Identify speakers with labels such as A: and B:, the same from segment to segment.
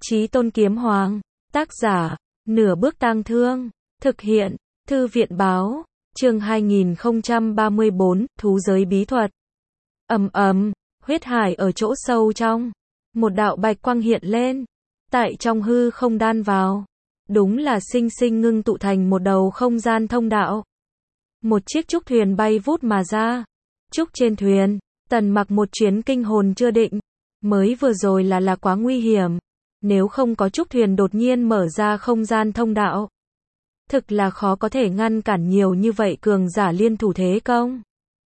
A: Chí Tôn Kiếm Hoàng. Tác giả, Nửa Bước Tang Thương. Thực hiện, Thư viện báo. Chương 2034, Thú giới bí thuật. Huyết hải ở chỗ sâu trong. Một đạo bạch quang hiện lên. Tại trong hư không đan vào. Đúng là sinh sinh ngưng tụ thành một đầu không gian thông đạo. Một chiếc trúc thuyền bay vút mà ra. Trúc trên thuyền, Tần Mặc một chuyến kinh hồn chưa định. Mới vừa rồi là quá nguy hiểm. Nếu không có trúc thuyền đột nhiên mở ra không gian thông đạo. Thực là khó có thể ngăn cản nhiều như vậy cường giả liên thủ thế công.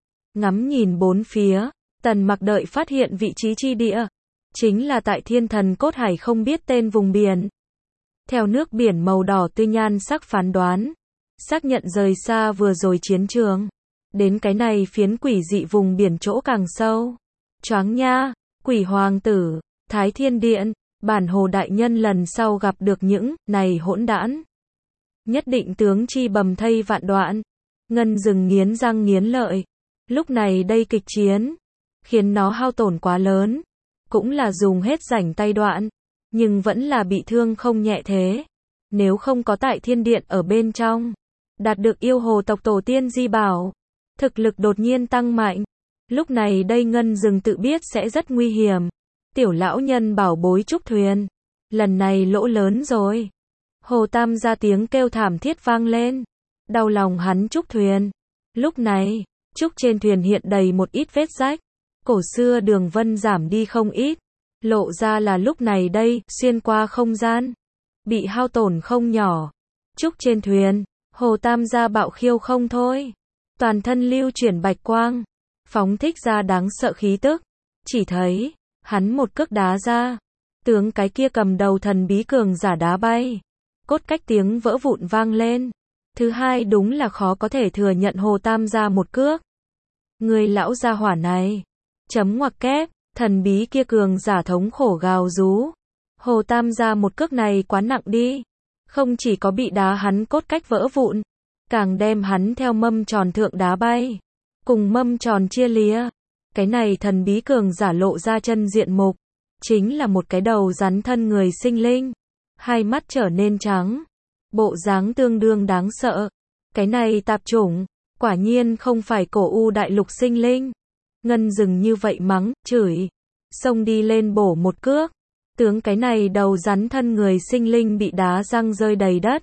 A: Ngắm nhìn bốn phía, Tần Mặc đợi phát hiện vị trí chi địa. Chính là tại Thiên Thần Cốt Hải không biết tên vùng biển. Theo nước biển màu đỏ tươi nhan sắc phán đoán. Xác nhận rời xa vừa rồi chiến trường. Đến cái này phiến quỷ dị vùng biển chỗ càng sâu. Choáng nha, Quỷ Hoàng tử, Thái Thiên Điện, Bản Hồ Đại Nhân lần sau gặp được những này hỗn đản. Nhất định tướng chi bầm thây vạn đoạn. Ngân Dừng nghiến răng nghiến lợi. Lúc này đây kịch chiến, khiến nó hao tổn quá lớn. Cũng là dùng hết rảnh tay đoạn. Nhưng vẫn là bị thương không nhẹ thế. Nếu không có tại Thiên Điện ở bên trong. Đạt được yêu hồ tộc tổ tiên di bảo. Thực lực đột nhiên tăng mạnh. Lúc này đây Ngân Dừng tự biết sẽ rất nguy hiểm. Tiểu lão nhân bảo bối trúc thuyền. Lần này lỗ lớn rồi. Hồ Tam ra tiếng kêu thảm thiết vang lên. Đau lòng hắn trúc thuyền. Lúc này, trúc trên thuyền hiện đầy một ít vết rách. Cổ xưa đường vân giảm đi không ít. Lộ ra là lúc này đây, xuyên qua không gian. Bị hao tổn không nhỏ. Trúc trên thuyền, Hồ Tam gia bạo khiêu không thôi. Toàn thân lưu chuyển bạch quang. Phóng thích ra đáng sợ khí tức. Chỉ thấy, hắn một cước đá ra. Tướng cái kia cầm đầu thần bí cường giả đá bay. Cốt cách tiếng vỡ vụn vang lên. Thứ hai đúng là khó có thể thừa nhận Hồ Tam gia một cước. Người lão gia hỏa này. Chấm ngoặc kép, thần bí kia cường giả thống khổ gào rú. Hồ Tam gia một cước này quá nặng đi. Không chỉ có bị đá hắn cốt cách vỡ vụn. Càng đem hắn theo mâm tròn thượng đá bay. Cùng mâm tròn chia lìa. Cái này thần bí cường giả lộ ra chân diện mục. Chính là một cái đầu rắn thân người sinh linh. Hai mắt trở nên trắng. Bộ dáng tương đương đáng sợ. Cái này tạp chủng. Quả nhiên không phải cổ u đại lục sinh linh. Ngân Dừng như vậy mắng, chửi. Xông đi lên bổ một cước. Tướng cái này đầu rắn thân người sinh linh bị đá răng rơi đầy đất.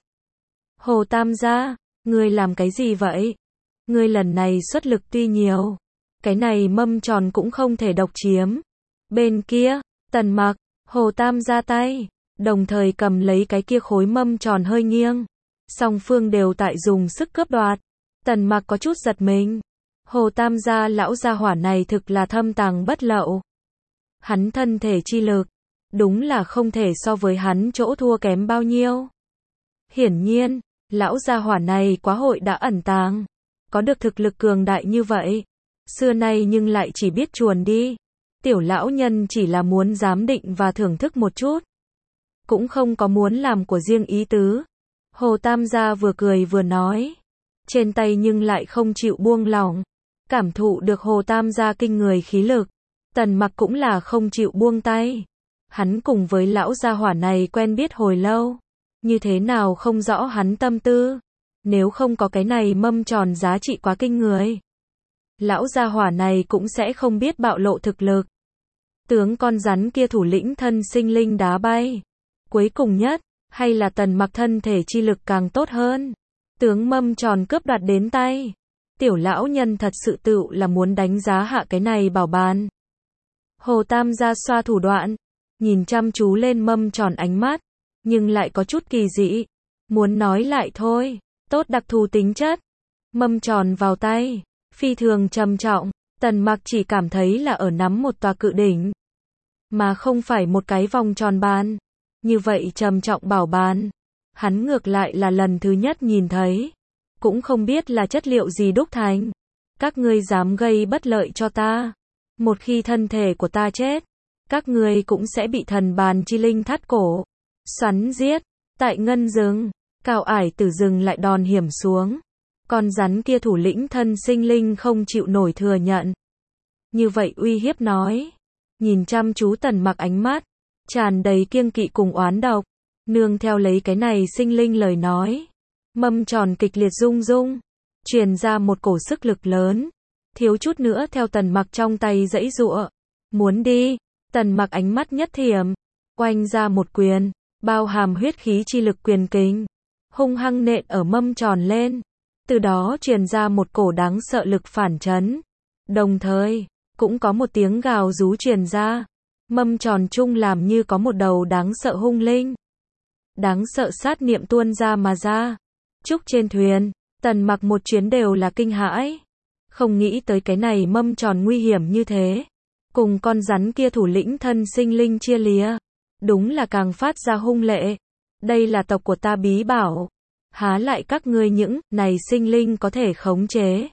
A: Hồ Tam gia, ngươi làm cái gì vậy? Ngươi lần này xuất lực tuy nhiều. Cái này mâm tròn cũng không thể độc chiếm. Bên kia, Tần Mặc, Hồ Tam ra tay. Đồng thời cầm lấy cái kia khối mâm tròn hơi nghiêng. Song phương đều tại dùng sức cướp đoạt. Tần Mặc có chút giật mình. Hồ Tam gia lão gia hỏa này thực là thâm tàng bất lậu. Hắn thân thể chi lực. Đúng là không thể so với hắn chỗ thua kém bao nhiêu. Hiển nhiên, lão gia hỏa này quá hội đã ẩn tàng. Có được thực lực cường đại như vậy. Xưa nay nhưng lại chỉ biết chuồn đi. Tiểu lão nhân chỉ là muốn giám định và thưởng thức một chút. Cũng không có muốn làm của riêng ý tứ. Hồ Tam gia vừa cười vừa nói. Trên tay nhưng lại không chịu buông lỏng. Cảm thụ được Hồ Tam gia kinh người khí lực. Tần Mặc cũng là không chịu buông tay. Hắn cùng với lão gia hỏa này quen biết hồi lâu. Như thế nào không rõ hắn tâm tư. Nếu không có cái này mâm tròn giá trị quá kinh người. Lão gia hỏa này cũng sẽ không biết bạo lộ thực lực. Tướng con rắn kia thủ lĩnh thân sinh linh đá bay. Cuối cùng nhất, hay là Tần Mặc thân thể chi lực càng tốt hơn. Tướng mâm tròn cướp đoạt đến tay. Tiểu lão nhân thật sự tự là muốn đánh giá hạ cái này bảo bàn. Hồ Tam gia xoa thủ đoạn. Nhìn chăm chú lên mâm tròn ánh mắt. Nhưng lại có chút kỳ dị. Muốn nói lại thôi. Tốt đặc thù tính chất. Mâm tròn vào tay. Phi thường trầm trọng. Tần Mặc chỉ cảm thấy là ở nắm một tòa cự đỉnh. Mà không phải một cái vòng tròn bàn. Như vậy trầm trọng bảo bàn. Hắn ngược lại là lần thứ nhất nhìn thấy. Cũng không biết là chất liệu gì đúc thành. Các ngươi dám gây bất lợi cho ta. Một khi thân thể của ta chết. Các ngươi cũng sẽ bị thần bàn chi linh thắt cổ. Xoắn giết. Tại Ngân Dừng. Cao ải tử dừng lại đòn hiểm xuống. Con rắn kia thủ lĩnh thân sinh linh không chịu nổi thừa nhận. Như vậy uy hiếp nói. Nhìn chăm chú Tần Mặc ánh mắt. tràn đầy kiêng kỵ cùng oán độc. Nương theo lấy cái này sinh linh lời nói, mâm tròn kịch liệt rung rung, truyền ra một cổ sức lực lớn, thiếu chút nữa theo Tần Mặc trong tay giãy giụa, muốn đi. Tần Mặc ánh mắt nhất thiểm, oanh ra một quyền, bao hàm huyết khí chi lực quyền kình, hung hăng nện ở mâm tròn lên, từ đó truyền ra một cổ đáng sợ lực phản chấn. Đồng thời, cũng có một tiếng gào rú truyền ra, mâm tròn chung làm như có một đầu đáng sợ hung linh. Đáng sợ sát niệm tuôn ra mà ra. Trúc trên thuyền, Tần Mặc một chuyến đều là kinh hãi. Không nghĩ tới cái này mâm tròn nguy hiểm như thế. Cùng con rắn kia thủ lĩnh thân sinh linh chia lìa. Đúng là càng phát ra hung lệ. Đây là tộc của ta bí bảo. Há lại các ngươi những này sinh linh có thể khống chế.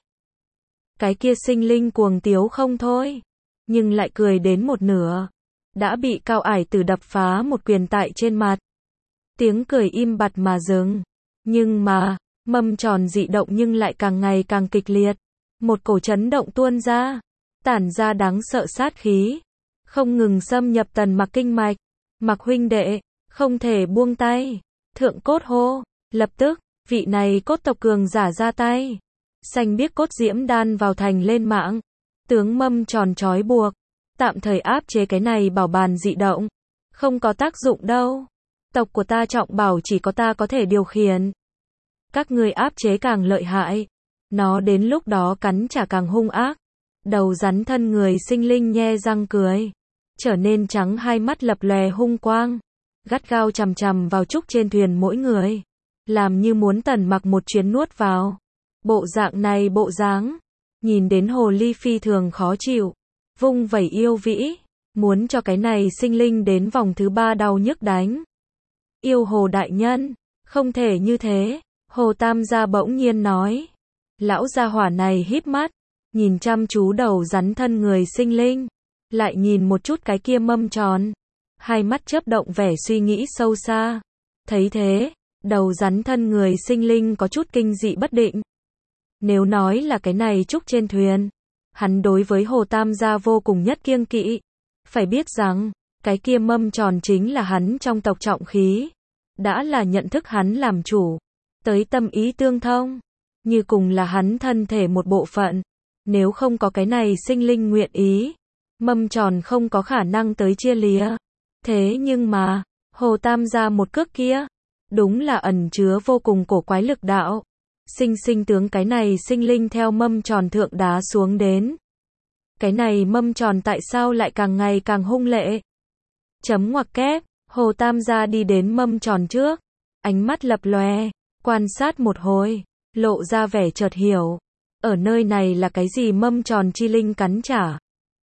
A: Cái kia sinh linh cuồng tiếu không thôi. Nhưng lại cười đến một nửa. Đã bị Cao Ải Tử đập phá một quyền tại trên mặt. Tiếng cười im bặt mà dừng. Nhưng mà, mâm tròn dị động nhưng lại càng ngày càng kịch liệt. Một cổ chấn động tuôn ra, tản ra đáng sợ sát khí, không ngừng xâm nhập Tần Mặc kinh mạch. Mặc huynh đệ, không thể buông tay. Thượng cốt hô, lập tức, vị này cốt tộc cường giả ra tay. Xanh biếc cốt diễm đan vào thành lên mạng. Tướng mâm tròn trói buộc, tạm thời áp chế cái này bảo bàn dị động. Không có tác dụng đâu. Tộc của ta trọng bảo chỉ có ta có thể điều khiển. Các ngươi áp chế càng lợi hại. Nó đến lúc đó cắn trả càng hung ác. Đầu rắn thân người sinh linh nhe răng cười. Trở nên trắng hai mắt lập lòe hung quang. Gắt gao chằm chằm vào Trúc trên thuyền mỗi người. Làm như muốn Tần Mặc một chuyến nuốt vào. Bộ dạng này bộ dáng. Nhìn đến hồ ly phi thường khó chịu. Vung vẩy yêu vĩ. Muốn cho cái này sinh linh đến vòng thứ 3 đau nhức đánh. Yêu hồ đại nhân. Không thể như thế. Hồ Tam gia bỗng nhiên nói. Lão gia hỏa này híp mắt. Nhìn chăm chú đầu rắn thân người sinh linh. Lại nhìn một chút cái kia mâm tròn. Hai mắt chớp động vẻ suy nghĩ sâu xa. Thấy thế, đầu rắn thân người sinh linh có chút kinh dị bất định. Nếu nói là cái này Trúc trên thuyền, hắn đối với Hồ Tam gia vô cùng nhất kiêng kỵ. Phải biết rằng, cái kia mâm tròn chính là hắn trong tộc trọng khí. Đã là nhận thức hắn làm chủ. Tới tâm ý tương thông. Như cùng là hắn thân thể một bộ phận. Nếu không có cái này sinh linh nguyện ý, mâm tròn không có khả năng tới chia lìa. Thế nhưng mà, Hồ Tam gia một cước kia, đúng là ẩn chứa vô cùng cổ quái lực đạo. Sinh sinh tướng cái này sinh linh theo mâm tròn thượng đá xuống đến. Cái này mâm tròn tại sao lại càng ngày càng hung lệ? Chấm ngoặc kép, Hồ Tam gia đi đến mâm tròn trước, ánh mắt lập lòe, quan sát một hồi, lộ ra vẻ chợt hiểu. Ở nơi này là cái gì mâm tròn chi linh cắn trả?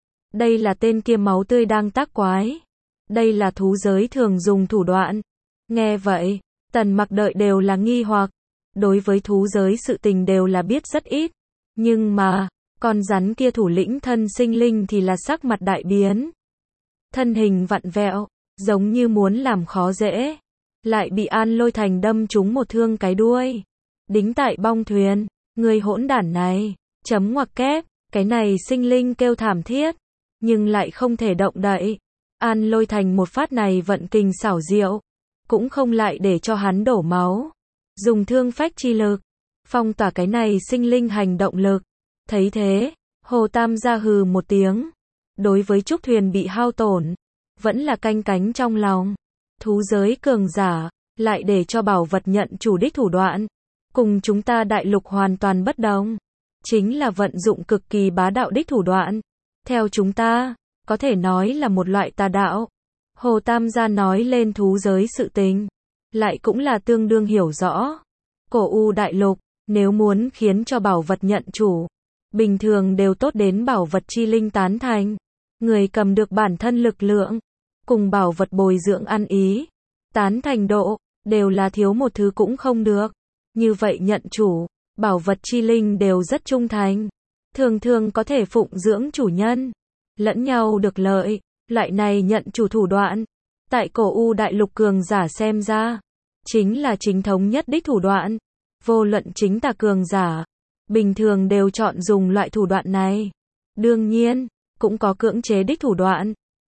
A: Đây là tên kia máu tươi đang tác quái. Đây là thú giới thường dùng thủ đoạn. Nghe vậy, Tần Mặc đợi đều là nghi hoặc. Đối với thú giới sự tình đều là biết rất ít. Nhưng mà, con rắn kia thủ lĩnh thân sinh linh thì là sắc mặt đại biến. Thân hình vặn vẹo, giống như muốn làm khó dễ. Lại bị An Lôi Thành đâm trúng một thương cái đuôi. Đính tại bong thuyền. Người hỗn đản này, chấm ngoặc kép, cái này sinh linh kêu thảm thiết. Nhưng lại không thể động đậy. An Lôi Thành một phát này vận kình xảo diệu. Cũng không lại để cho hắn đổ máu. Dùng thương phách chi lực. Phong tỏa cái này sinh linh hành động lực. Thấy thế, Hồ Tam gia hừ một tiếng. Đối với Trúc thuyền bị hao tổn. Vẫn là canh cánh trong lòng. Thú giới cường giả. Lại để cho bảo vật nhận chủ đích thủ đoạn. Cùng chúng ta đại lục hoàn toàn bất đồng. Chính là vận dụng cực kỳ bá đạo đích thủ đoạn. Theo chúng ta, có thể nói là một loại tà đạo. Hồ Tam gia nói lên thú giới sự tình. Lại cũng là tương đương hiểu rõ. Cổ U đại lục, nếu muốn khiến cho bảo vật nhận chủ. Bình thường đều tốt đến bảo vật chi linh tán thành. Người cầm được bản thân lực lượng. Cùng bảo vật bồi dưỡng ăn ý. Tán thành độ, đều là thiếu một thứ cũng không được. Như vậy nhận chủ, bảo vật chi linh đều rất trung thành. Thường thường có thể phụng dưỡng chủ nhân. Lẫn nhau được lợi. Loại này nhận chủ thủ đoạn. Tại cổ U đại lục cường giả xem ra. Chính là chính thống nhất đích thủ đoạn. Vô luận chính tà cường giả. Bình thường đều chọn dùng loại thủ đoạn này. Đương nhiên, cũng có cưỡng chế đích thủ đoạn.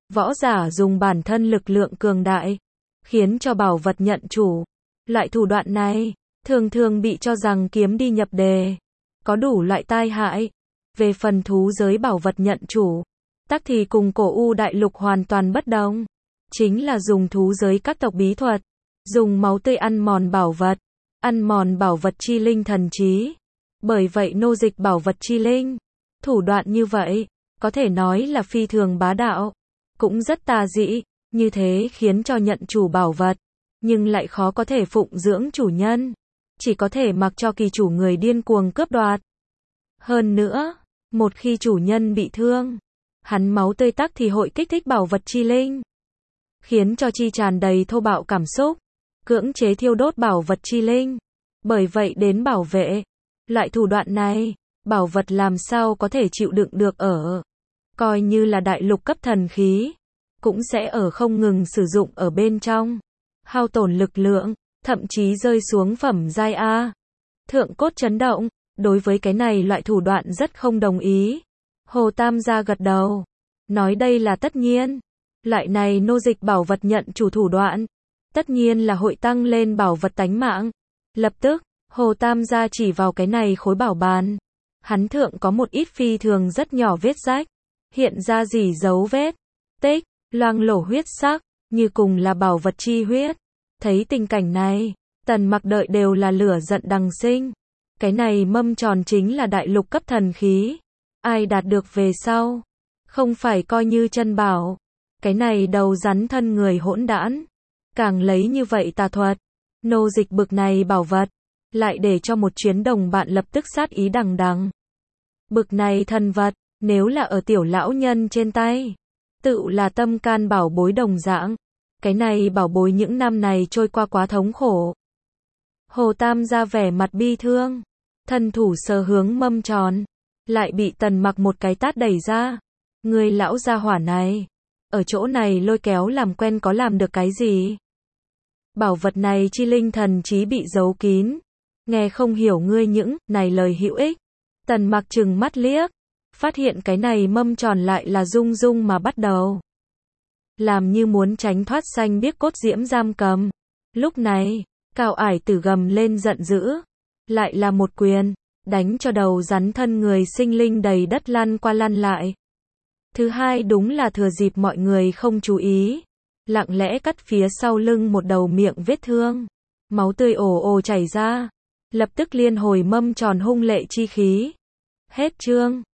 A: Võ giả dùng bản thân lực lượng cường đại, khiến cho bảo vật nhận chủ. Loại thủ đoạn này, thường thường bị cho rằng kiếm đi nhập đề, có đủ loại tai hại. Về phần thú giới bảo vật nhận chủ, tắc thì cùng cổ U đại lục hoàn toàn bất đồng. Chính là dùng thú giới các tộc bí thuật, dùng máu tươi ăn mòn bảo vật chi linh thần trí. Bởi vậy nô dịch bảo vật chi linh, thủ đoạn như vậy, có thể nói là phi thường bá đạo, cũng rất tà dị, như thế khiến cho nhận chủ bảo vật, nhưng lại khó có thể phụng dưỡng chủ nhân, chỉ có thể mặc cho kỳ chủ người điên cuồng cướp đoạt. Hơn nữa, một khi chủ nhân bị thương, hắn máu tươi tắc thì hội kích thích bảo vật chi linh, khiến cho chi tràn đầy thô bạo cảm xúc, cưỡng chế thiêu đốt bảo vật chi linh. Bởi vậy đến bảo vệ, loại thủ đoạn này, bảo vật làm sao có thể chịu đựng được ở. Coi như là đại lục cấp thần khí, cũng sẽ ở không ngừng sử dụng ở bên trong. Hao tổn lực lượng, thậm chí rơi xuống phẩm giai A. Thượng cốt chấn động, đối với cái này loại thủ đoạn rất không đồng ý. Hồ Tam gia gật đầu, nói đây là tất nhiên. Loại này nô dịch bảo vật nhận chủ thủ đoạn, tất nhiên là hội tăng lên bảo vật tánh mạng. Lập tức, Hồ Tam gia chỉ vào cái này khối bảo bàn. Hắn thượng có một ít phi thường rất nhỏ vết rách, hiện ra dỉ dấu vết, tích, loang lổ huyết sắc, như cùng là bảo vật chi huyết. Thấy tình cảnh này, Tần Mặc đợi đều là lửa giận đằng sinh. Cái này mâm tròn chính là đại lục cấp thần khí. Ai đạt được về sau, không phải coi như chân bảo. Cái này đầu rắn thân người hỗn đản, càng lấy như vậy tà thuật, nô dịch bực này bảo vật, lại để cho một chuyến đồng bạn lập tức sát ý đằng đằng. Bực này thần vật, nếu là ở tiểu lão nhân trên tay, tự là tâm can bảo bối đồng dạng. Cái này bảo bối những năm này trôi qua quá thống khổ. Hồ Tam ra vẻ mặt bi thương, thân thủ sờ hướng mâm tròn, lại bị Tần Mặc một cái tát đẩy ra. Người lão gia hỏa này, ở chỗ này lôi kéo làm quen có làm được cái gì? Bảo vật này chi linh thần trí bị giấu kín, nghe không hiểu ngươi những này lời hữu ích. Tần Mặc trừng mắt liếc, phát hiện cái này mâm tròn lại là rung rung mà bắt đầu, làm như muốn tránh thoát xanh biếc cốt diễm giam cầm. Lúc này, Cao Ải Tử gầm lên giận dữ, lại là một quyền, đánh cho đầu rắn thân người sinh linh đầy đất lăn qua lăn lại. Thứ hai đúng là thừa dịp mọi người không chú ý, lặng lẽ cắt phía sau lưng một đầu miệng vết thương, máu tươi ồ ồ chảy ra, lập tức liên hồi mâm tròn hung lệ chi khí. Hết chương.